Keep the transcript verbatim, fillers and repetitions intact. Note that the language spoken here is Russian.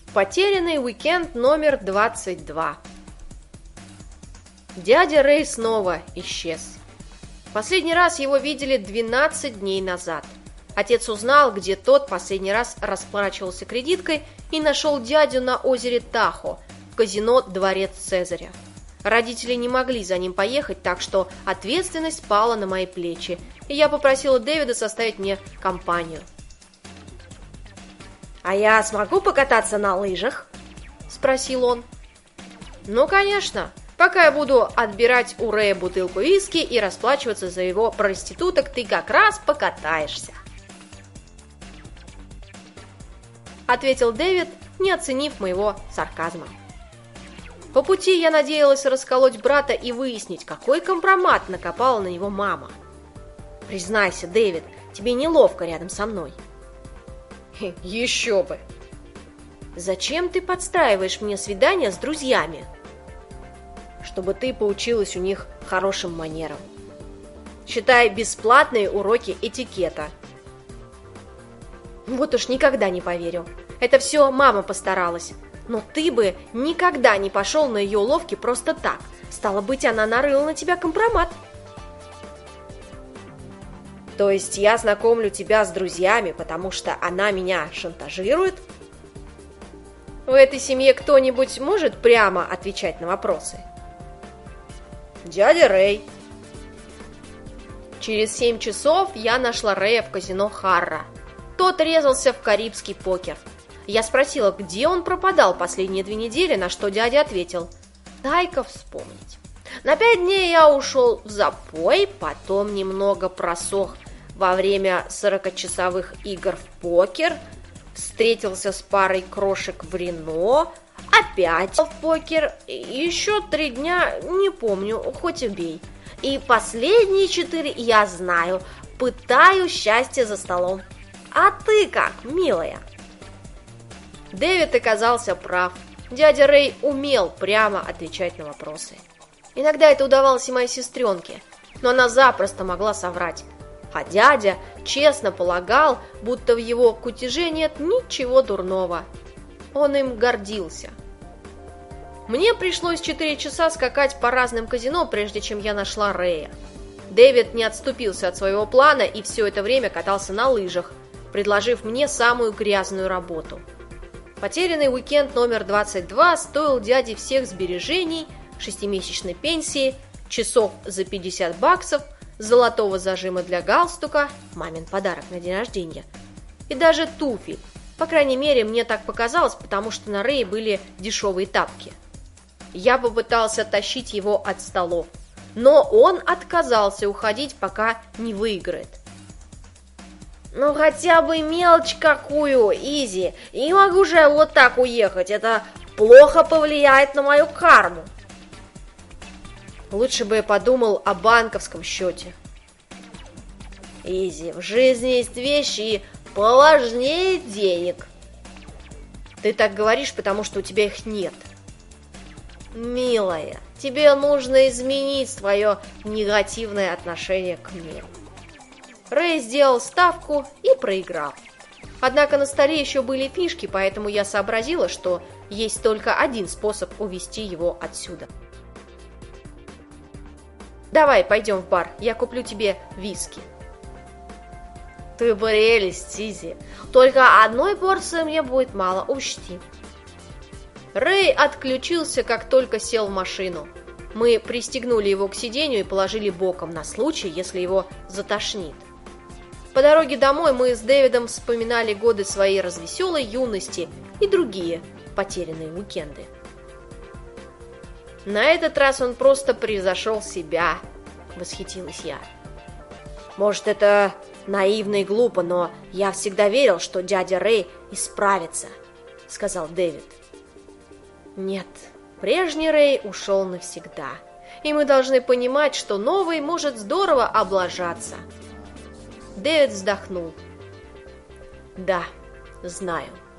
Потерянный уикенд номер двадцать два. Дядя Рэй снова исчез. Последний раз его видели двенадцать дней назад. Отец узнал, где тот последний раз расплачивался кредиткой, и нашел дядю на озере Тахо, в казино «Дворец Цезаря». Родители не могли за ним поехать, так что ответственность пала на мои плечи, и я попросила Дэвида составить мне компанию. «А я смогу покататься на лыжах?» – спросил он. «Ну, конечно. Пока я буду отбирать у Рэя бутылку виски и расплачиваться за его проституток, ты как раз покатаешься», – ответил Дэвид, не оценив моего сарказма. По пути я надеялась расколоть брата и выяснить, какой компромат накопала на него мама. «Признайся, Дэвид, тебе неловко рядом со мной». «Еще бы!» «Зачем ты подстраиваешь мне свидание с друзьями?» «Чтобы ты поучилась у них хорошим манерам. Считай, бесплатные уроки этикета». «Вот уж никогда не поверю. Это все мама постаралась. Но ты бы никогда не пошел на ее уловки просто так. Стало быть, она нарыла на тебя компромат». «То есть я знакомлю тебя с друзьями, потому что она меня шантажирует?» В этой семье кто-нибудь может прямо отвечать на вопросы? «Дядя Рэй». Через семь часов я нашла Рэя в казино Харра. Тот резался в карибский покер. Я спросила, где он пропадал последние две недели, на что дядя ответил: «Дай-ка вспомнить. На пять дней я ушел в запой, потом немного просох во время сорокачасовых игр в покер, встретился с парой крошек в Рено, опять в покер, еще три дня, не помню, хоть убей. И последние четыре, я знаю, пытаю счастье за столом. А ты как, милая?» Дэвид оказался прав. Дядя Рэй умел прямо отвечать на вопросы. Иногда это удавалось и моей сестренке, но она запросто могла соврать. А дядя честно полагал, будто в его кутеже нет ничего дурного. Он им гордился. Мне пришлось четыре часа скакать по разным казино, прежде чем я нашла Рэя. Дэвид не отступился от своего плана и все это время катался на лыжах, предложив мне самую грязную работу. Потерянный уикенд номер двадцать два стоил дяде всех сбережений, шестимесячной пенсии, часов за пятьдесят баксов, золотого зажима для галстука, мамин подарок на день рождения, и даже туфель. По крайней мере, мне так показалось, потому что на Рее были дешевые тапки. Я попытался тащить его от столов, но он отказался уходить, пока не выиграет. «Ну хотя бы мелочь какую, Изи, и не могу же я вот так уехать, это плохо повлияет на мою карму». Лучше бы я подумал о банковском счете. «Изи, в жизни есть вещи поважнее денег». «Ты так говоришь, потому что у тебя их нет». «Милая, тебе нужно изменить свое негативное отношение к миру». Рэй сделал ставку и проиграл. Однако на столе еще были фишки, поэтому я сообразила, что есть только один способ увести его отсюда. «Давай, пойдем в бар, я куплю тебе виски». «Ты прелесть, Изи. Только одной порции мне будет мало, учти». Рэй отключился, как только сел в машину. Мы пристегнули его к сиденью и положили боком на случай, если его затошнит. По дороге домой мы с Дэвидом вспоминали годы своей развеселой юности и другие потерянные уикенды. «На этот раз он просто превзошел себя», — восхитилась я. «Может, это наивно и глупо, но я всегда верил, что дядя Рэй исправится», — сказал Дэвид. «Нет, прежний Рэй ушел навсегда, и мы должны понимать, что новый может здорово облажаться». Дэвид вздохнул. «Да, знаю».